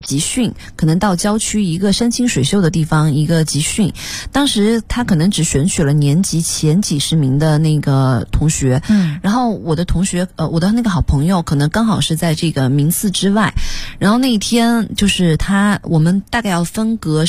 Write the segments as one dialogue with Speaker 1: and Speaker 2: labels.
Speaker 1: 集训，可能到郊区一个山清水秀的地方一个集训，当时他可能只选取了年级前几十名的那个同学，然后我的同学我的那个好朋友可能刚好是在这个名次之外，然后那一天就是我们大概要分隔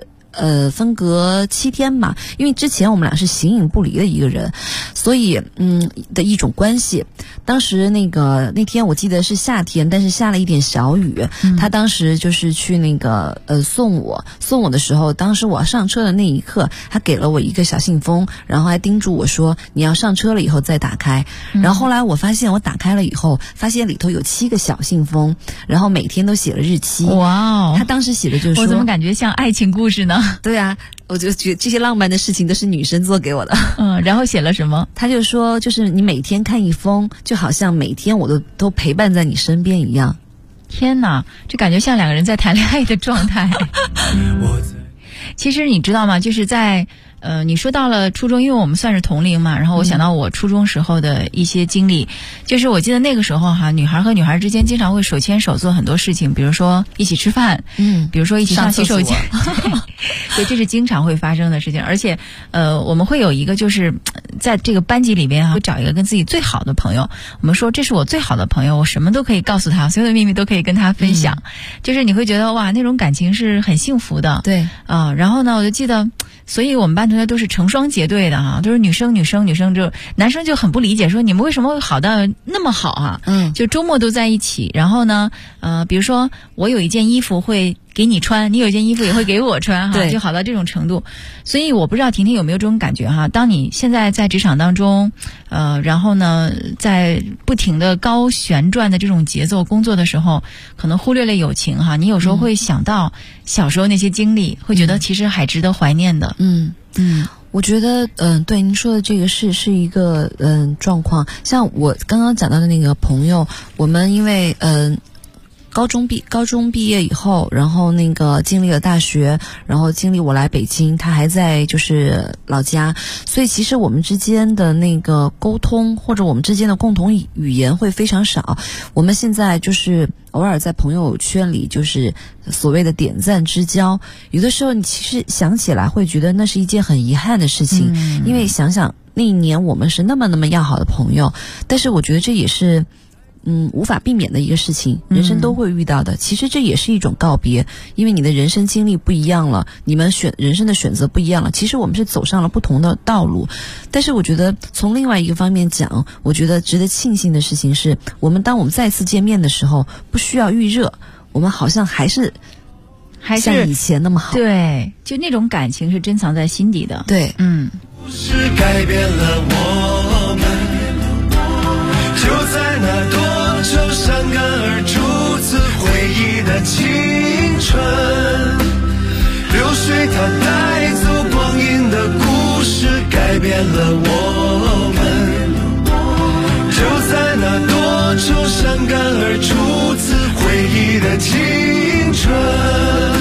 Speaker 1: 7天吧，因为之前我们俩是形影不离的一个人，所以的一种关系。当时那天我记得是夏天，但是下了一点小雨，他当时就是去那个送我的时候，当时我要上车的那一刻，他给了我一个小信封，然后还叮嘱我说你要上车了以后再打开。然后后来我发现我打开了以后，发现里头有7个小信封，然后每天都写了日期。
Speaker 2: 哇哦，
Speaker 1: 他当时写的就是说，
Speaker 2: 我怎么感觉像爱情故事呢？
Speaker 1: 对啊，我就觉得这些浪漫的事情都是女生做给我的。
Speaker 2: 然后写了什么？
Speaker 1: 他就说，就是你每天看一封，就好像每天我都陪伴在你身边一样。
Speaker 2: 天哪，这感觉像2个人在谈恋爱的状态。其实你知道吗？就是在你说到了初中，因为我们算是同龄嘛，然后我想到我初中时候的一些经历，就是我记得那个时候哈，女孩和女孩之间经常会手牵手做很多事情，比如说一起吃饭，比如说一起上洗手间，对，这是经常会发生的事情。而且我们会有一个就是在这个班级里边会找一个跟自己最好的朋友，我们说这是我最好的朋友，我什么都可以告诉他，所有的秘密都可以跟他分享，就是你会觉得哇，那种感情是很幸福的。
Speaker 1: 对
Speaker 2: 然后呢，我就记得，所以我们班同学都是成双结对的哈，都是女生，就男生就很不理解，说你们为什么会好到那么好啊？就周末都在一起，然后呢，比如说我有一件衣服会给你穿，你有一件衣服也会给我穿哈，就好到这种程度。所以我不知道婷婷有没有这种感觉哈？当你现在在职场当中，然后呢，在不停的高旋转的这种节奏工作的时候，可能忽略了友情哈。你有时候会想到小时候那些经历，会觉得其实还值得怀念的。
Speaker 1: 我觉得对您说的这个是一个状况。像我刚刚讲到的那个朋友，我们因为高中毕业以后，然后那个经历了大学，然后经历我来北京，他还在就是老家，所以其实我们之间的那个沟通或者我们之间的共同语言会非常少。我们现在就是偶尔在朋友圈里就是所谓的点赞之交，有的时候你其实想起来会觉得那是一件很遗憾的事情，因为想想那一年我们是那么要好的朋友，但是我觉得这也是无法避免的一个事情，人生都会遇到的。其实这也是一种告别，因为你的人生经历不一样了，你们人生的选择不一样了。其实我们是走上了不同的道路，但是我觉得从另外一个方面讲，我觉得值得庆幸的事情是，当我们再次见面的时候，不需要预热，我们好像还是像以前那么好。
Speaker 2: 对，就那种感情是珍藏在心底的。
Speaker 1: 对，
Speaker 3: 是改变了我们，就在那多愁善感而初次回忆的青春，流水它带走光阴的故事，改变了我们，就在那多愁善感而初次回忆的青春。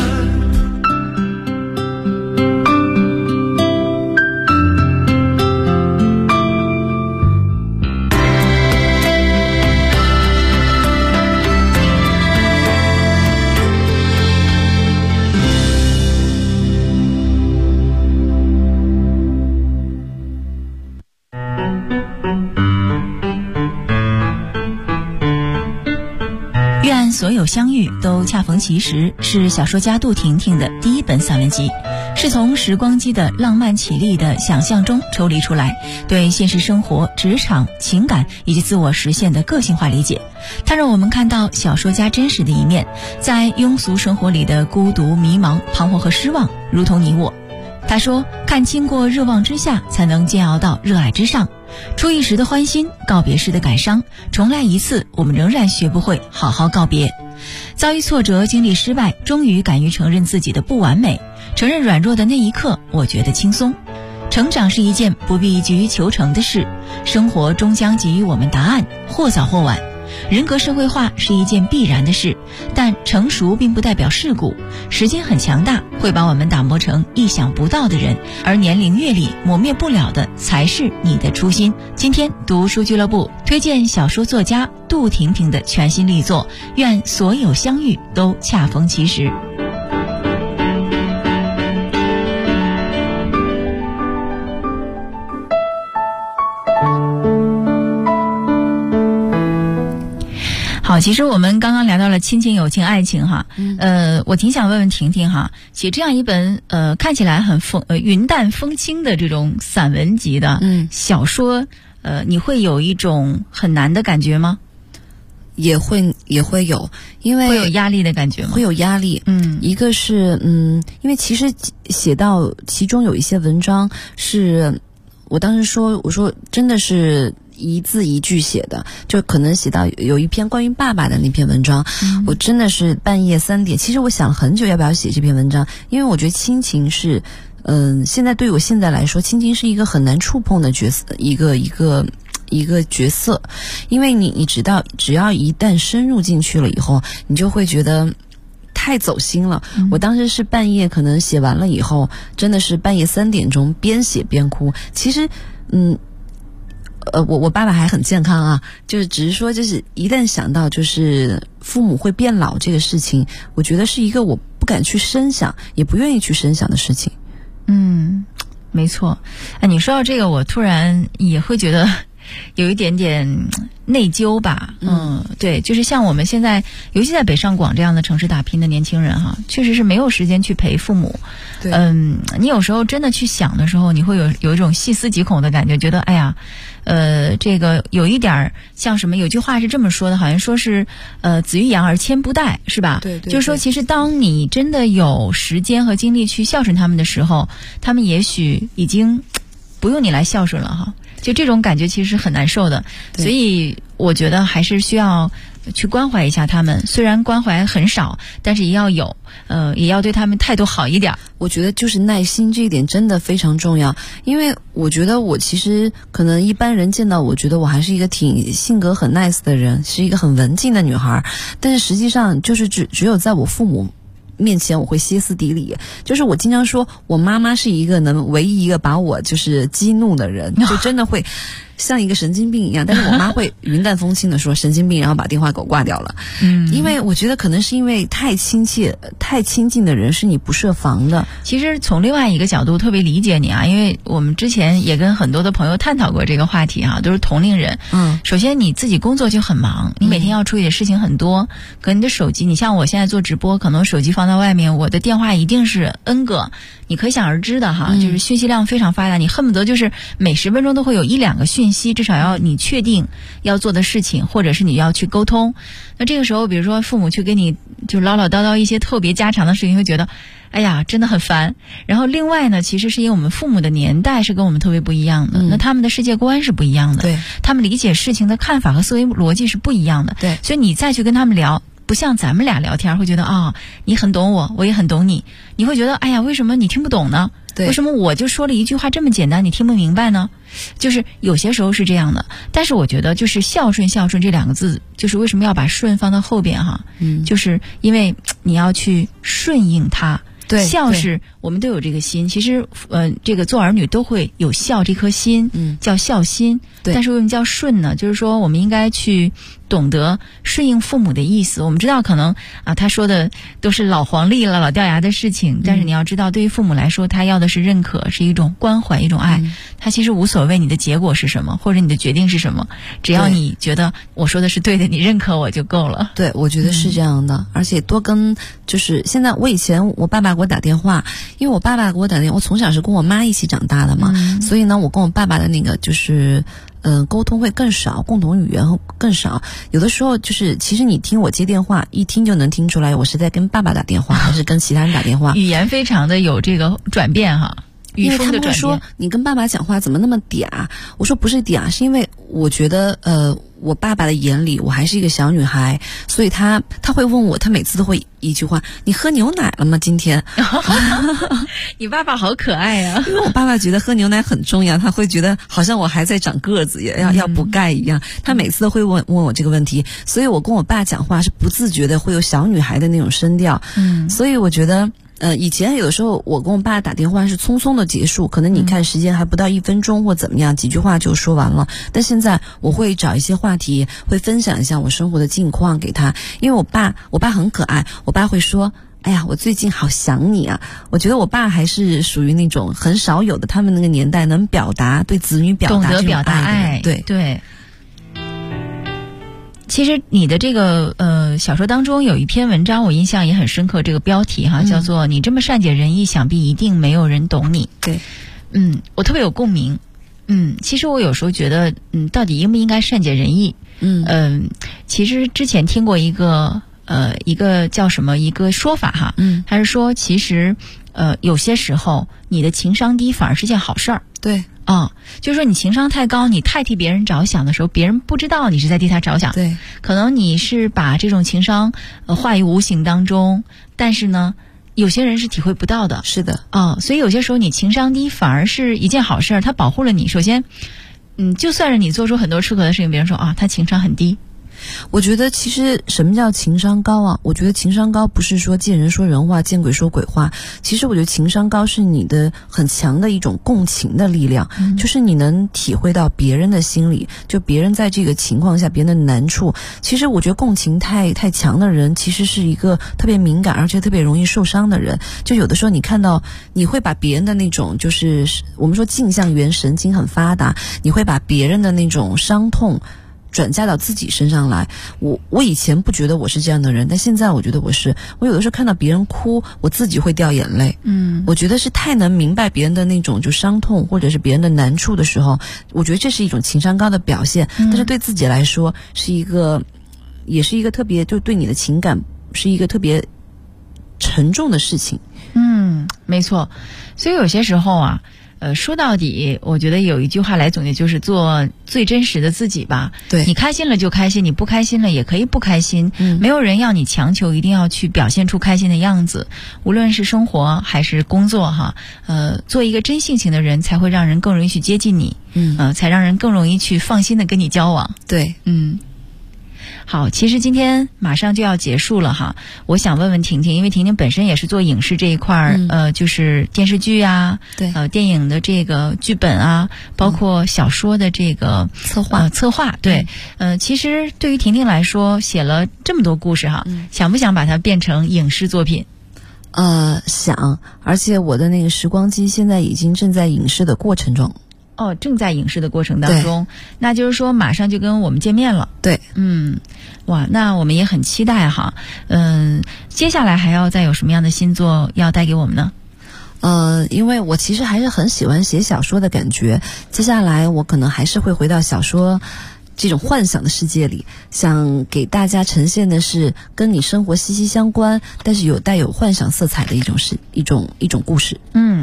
Speaker 2: 所有相遇都恰逢其时是小说家杜婷婷的第一本散文集，是从时光机的浪漫绮丽的想象中抽离出来，对现实生活、职场、情感以及自我实现的个性化理解。它让我们看到小说家真实的一面，在庸俗生活里的孤独、迷茫、彷徨和失望，如同你我。他说，看清过热望之下，才能煎熬到热爱之上。初一时的欢欣，告别时的感伤，重来一次，我们仍然学不会好好告别。遭遇挫折，经历失败，终于敢于承认自己的不完美，承认软弱的那一刻，我觉得轻松。成长是一件不必急于求成的事，生活终将给予我们答案，或早或晚。 人格社会化是一件必然的事，但成熟并不代表世故。时间很强大，会把我们打磨成意想不到的人，而年龄阅历磨灭不了的才是你的初心。今天读书俱乐部推荐小说作家杜婷婷的全新力作《愿所有相遇都恰逢其时》。好，其实我们刚刚聊到了亲情、友情、爱情哈，我挺想问问婷婷哈，写这样一本看起来很云淡风轻的这种散文集的小说，你会有一种很难的感觉吗？
Speaker 1: 也会有，因为
Speaker 2: 会有压力的感觉吗？
Speaker 1: 会有压力，一个是因为其实写到其中有一些文章是我当时我说真的是一字一句写的，就可能写到有一篇关于爸爸的那篇文章，我真的是半夜3点，其实我想了很久要不要写这篇文章，因为我觉得亲情是现在对我现在来说，亲情是一个很难触碰的角色，一个角色，因为你只要一旦深入进去了以后，你就会觉得太走心了。我当时是半夜可能写完了以后，真的是半夜3点钟边写边哭。其实我爸爸还很健康啊，就是只是说就是一旦想到就是父母会变老这个事情，我觉得是一个我不敢去深想，也不愿意去深想的事情。
Speaker 2: 没错。你说到这个，我突然也会觉得有一点点内疚吧。对，就是像我们现在尤其在北上广这样的城市打拼的年轻人哈，确实是没有时间去陪父母。
Speaker 1: 对，
Speaker 2: 你有时候真的去想的时候，你会有一种细思极恐的感觉，觉得哎呀，这个有一点像什么，有句话是这么说的，好像说是子欲养而亲不待，是吧？
Speaker 1: 对，
Speaker 2: 就是说其实当你真的有时间和精力去孝顺他们的时候，他们也许已经不用你来孝顺了哈。就这种感觉其实是很难受的，所以我觉得还是需要去关怀一下他们，虽然关怀很少，但是也要有，也要对他们态度好一点。
Speaker 1: 我觉得就是耐心这一点真的非常重要，因为我觉得我其实可能一般人见到我觉得我还是一个挺性格很 nice 的人，是一个很文静的女孩，但是实际上就是只有在我父母面前我会歇斯底里，就是我经常说我妈妈是一个唯一一个把我就是激怒的人，就真的会像一个神经病一样，但是我妈会云淡风轻的说神经病，然后把电话给我挂掉了。因为我觉得可能是因为太亲近的人是你不设防的。
Speaker 2: 其实从另外一个角度特别理解你啊，因为我们之前也跟很多的朋友探讨过这个话题啊，都是同龄人。首先你自己工作就很忙，你每天要处理的事情很多，可能你的手机，你像我现在做直播，可能手机放在外面，我的电话一定是 N 个，你可想而知的哈，就是讯息量非常发达，你恨不得就是每10分钟都会有1-2个讯息，至少要你确定要做的事情，或者是你要去沟通。那这个时候比如说父母去跟你就唠唠叨叨一些特别家常的事情，会觉得哎呀真的很烦。然后另外呢，其实是因为我们父母的年代是跟我们特别不一样的，那他们的世界观是不一样的，
Speaker 1: 对，他
Speaker 2: 们理解事情的看法和思维逻辑是不一样的，
Speaker 1: 对，
Speaker 2: 所以你再去跟他们聊，不像咱们俩聊天会觉得你很懂我，我也很懂你，你会觉得哎呀为什么你听不懂呢？为什么我就说了一句话这么简单你听不明白呢？就是有些时候是这样的。但是我觉得就是孝顺这2个字，就是为什么要把顺放到后边哈，就是因为你要去顺应他。
Speaker 1: 对，
Speaker 2: 孝是我们都有这个心，其实这个做儿女都会有孝这颗心，叫孝心。对，但是为什么叫顺呢？就是说我们应该去懂得顺应父母的意思。我们知道可能他说的都是老黄历了、老掉牙的事情，但是你要知道对于父母来说，他要的是认可，是一种关怀，一种爱。他其实无所谓你的结果是什么，或者你的决定是什么，只要你觉得我说的是对的，你认可我就够了。
Speaker 1: 对，我觉得是这样的。而且多跟就是现在我以前我爸爸给我打电话，因为我爸爸给我打电话，我从小是跟我妈一起长大的嘛，所以呢我跟我爸爸的那个就是沟通会更少，共同语言更少。有的时候就是其实你听我接电话，一听就能听出来我是在跟爸爸打电话还是跟其他人打电话。
Speaker 2: 语言非常的有这个转变哈。
Speaker 1: 因为他们会说你跟爸爸讲话怎么那么嗲，我说不是嗲，是因为我觉得我爸爸的眼里我还是一个小女孩，所以他会问我，他每次都会一句话，你喝牛奶了吗今天？
Speaker 2: 你爸爸好可爱啊。
Speaker 1: 因为我爸爸觉得喝牛奶很重要，他会觉得好像我还在长个子，要补钙一样，他每次都会问我这个问题，所以我跟我爸讲话是不自觉的会有小女孩的那种声调。所以我觉得以前有的时候我跟我爸打电话是匆匆的结束，可能你看时间还不到1分钟或怎么样，几句话就说完了。但现在我会找一些话题，会分享一下我生活的近况给他。因为我爸很可爱，我爸会说，哎呀，我最近好想你啊。我觉得我爸还是属于那种很少有的，他们那个年代能表达对子女表达
Speaker 2: 懂得表达爱，对。其实你的这个小说当中有一篇文章我印象也很深刻，这个标题哈叫做你这么善解人意，想必一定没有人懂你。
Speaker 1: 对，
Speaker 2: 我特别有共鸣。其实我有时候觉得到底应不应该善解人意？其实之前听过一个叫什么一个说法哈，他是说其实有些时候你的情商低反而是件好事儿。
Speaker 1: 对。
Speaker 2: 就是说你情商太高，你太替别人着想的时候，别人不知道你是在替他着想。
Speaker 1: 对，
Speaker 2: 可能你是把这种情商化于无形当中，但是呢，有些人是体会不到的。
Speaker 1: 是的，
Speaker 2: 所以有些时候你情商低反而是一件好事儿，它保护了你。首先，就算是你做出很多出格的事情，别人说啊，他情商很低。
Speaker 1: 我觉得其实什么叫情商高啊？我觉得情商高不是说见人说人话，见鬼说鬼话。其实我觉得情商高是你的很强的一种共情的力量，就是你能体会到别人的心理，就别人在这个情况下别人的难处。其实我觉得共情太强的人，其实是一个特别敏感而且特别容易受伤的人。就有的时候你看到，你会把别人的那种，就是我们说镜像元神经很发达，你会把别人的那种伤痛转嫁到自己身上来。我以前不觉得我是这样的人，但现在我觉得我是。我有的时候看到别人哭，我自己会掉眼泪。我觉得是太能明白别人的那种就伤痛或者是别人的难处的时候，我觉得这是一种情商高的表现。但是对自己来说也是一个特别，就对你的情感是一个特别沉重的事情。
Speaker 2: 没错。所以有些时候啊，说到底，我觉得有一句话来总结，就是做最真实的自己吧。
Speaker 1: 对，
Speaker 2: 你开心了就开心，你不开心了也可以不开心。没有人要你强求一定要去表现出开心的样子。无论是生活还是工作哈，做一个真性情的人，才会让人更容易去接近你。才让人更容易去放心的跟你交往。
Speaker 1: 对，
Speaker 2: 好，其实今天马上就要结束了哈，我想问问婷婷，因为婷婷本身也是做影视这一块就是电视剧啊，
Speaker 1: 对，
Speaker 2: 电影的这个剧本啊，包括小说的这个策划，对，其实对于婷婷来说，写了这么多故事哈，想不想把它变成影视作品？
Speaker 1: 想，而且我的那个时光机现在已经正在影视的过程中。
Speaker 2: 正在影视的过程当中，那就是说马上就跟我们见面了。
Speaker 1: 对，
Speaker 2: 哇，那我们也很期待哈。接下来还要再有什么样的新作要带给我们呢？
Speaker 1: 因为我其实还是很喜欢写小说的感觉，接下来我可能还是会回到小说这种幻想的世界里，想给大家呈现的是跟你生活息息相关，但是带有幻想色彩的一种故事。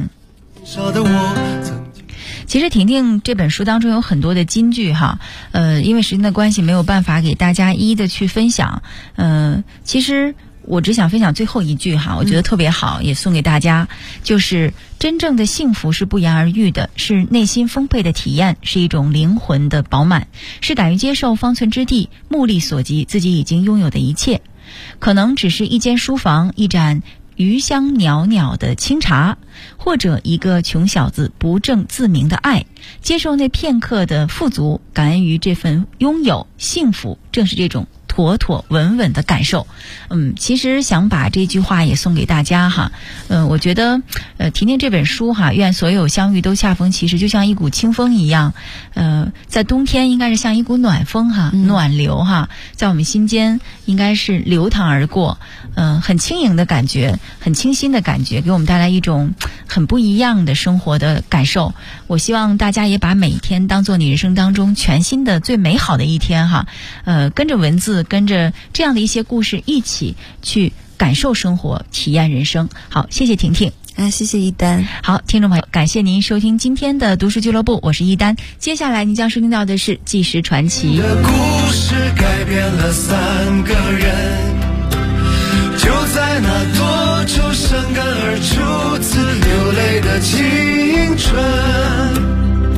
Speaker 2: 其实婷婷这本书当中有很多的金句哈，因为时间的关系没有办法给大家一一的去分享。其实我只想分享最后一句哈，我觉得特别好，也送给大家，就是真正的幸福是不言而喻的，是内心丰沛的体验，是一种灵魂的饱满，是敢于接受方寸之地，目力所及自己已经拥有的一切。可能只是一间书房，一盏余香袅袅的清茶，或者一个穷小子不正自明的爱，接受那片刻的富足，感恩于这份拥有，幸福正是这种妥妥稳稳的感受。其实想把这句话也送给大家哈。我觉得婷婷这本书哈，愿所有相遇都恰逢其时，就像一股清风一样，在冬天应该是像一股暖风哈，暖流哈，在我们心间应该是流淌而过，很轻盈的感觉，很清新的感觉，给我们带来一种很不一样的生活的感受。我希望大家也把每一天当做你人生当中全新的最美好的一天哈，跟着文字，跟着这样的一些故事一起去感受生活，体验人生。好，谢谢婷婷。
Speaker 1: 谢谢一丹。
Speaker 2: 好，听众朋友，感谢您收听今天的读书俱乐部，我是一丹。接下来您将收听到的是《纪实传奇》。
Speaker 3: 的故事改变了3个人，就在那多愁善感而初次流泪的青春。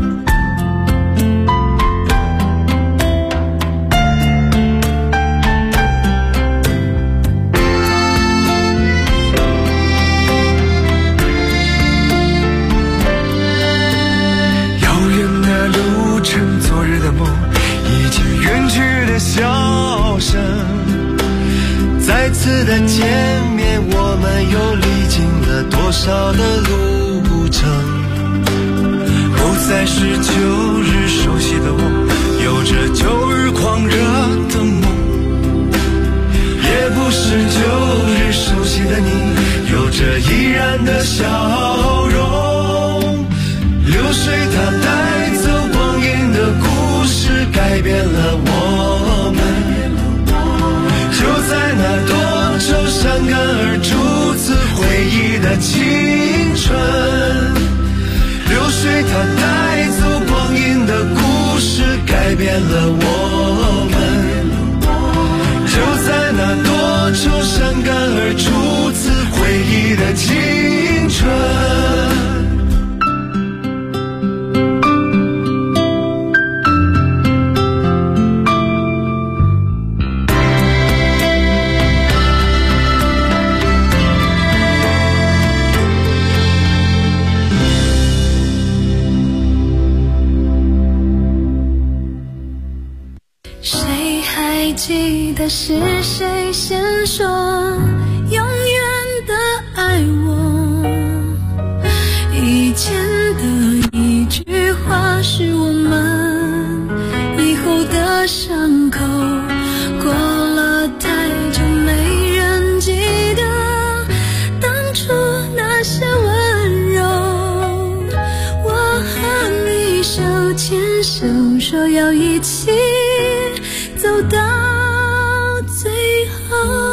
Speaker 3: 昨日的梦已经远去的笑声，再次的见面，我们又历经了多少的路程？不再是旧日熟悉的我，有着旧日狂热的梦，也不是旧日熟悉的你，有着依然的笑容。流水它带走光阴的故事，改变了我们，就在那多愁善感而初次回忆的青春。流水它带走光阴的故事，改变了我们，就在那多愁善感而初次回忆的青春。
Speaker 4: 记得是谁先说永远的爱我，以前的一句话是我们以后的伤口，过了太久没人记得当初那些温柔。我和你手牵手，说要一起走到最后。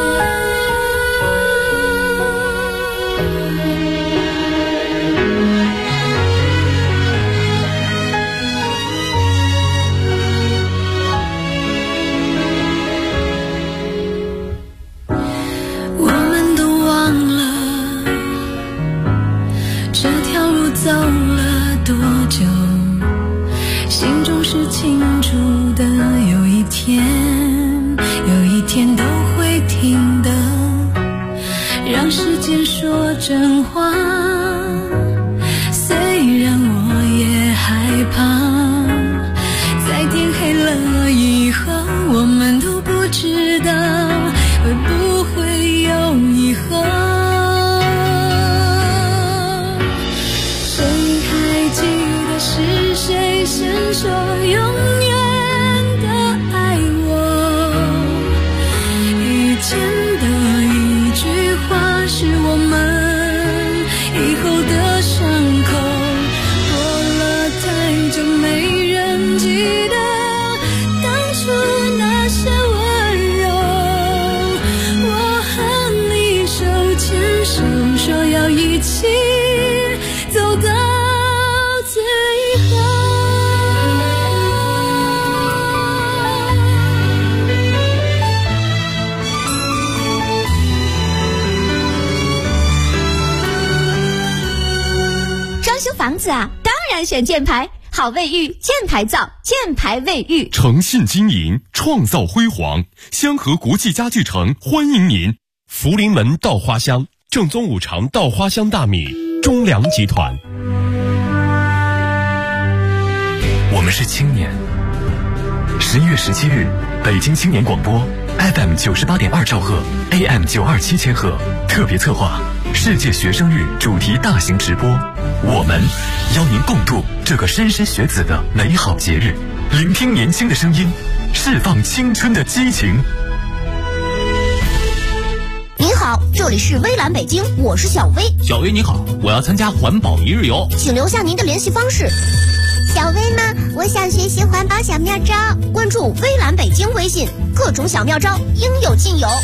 Speaker 4: 我们都忘了这条路走了多久，心中是清楚的，有一天都会停的，让时间说真话。虽然我也害怕，在天黑了以后，我们都不知道会不会有以后。谁还记得是谁先说永远是我们以后的伤口，过了太久没人记得当初那些温柔。我和你手牵手，说要一起走到最后。
Speaker 5: 房子啊，当然选箭牌，好卫浴，箭牌造，箭牌卫浴，
Speaker 6: 诚信经营，创造辉煌。香河国际家具城欢迎您。福临门稻花香，正宗五常稻花香大米，中粮集团。
Speaker 7: 我们是青年。11月17日，北京青年广播 FM 98.2兆赫 AM 927千赫特别策划世界学生日主题大型直播，我们邀您共度这个莘莘学子的美好节日，聆听年轻的声音，释放青春的激情。
Speaker 5: 您好，这里是微蓝北京，我是小薇。
Speaker 8: 小薇你好，我要参加环保一日游，
Speaker 5: 请留下您的联系方式。
Speaker 9: 小薇吗？我想学习环保小妙招，
Speaker 5: 关注微蓝北京微信，各种小妙招应有尽有。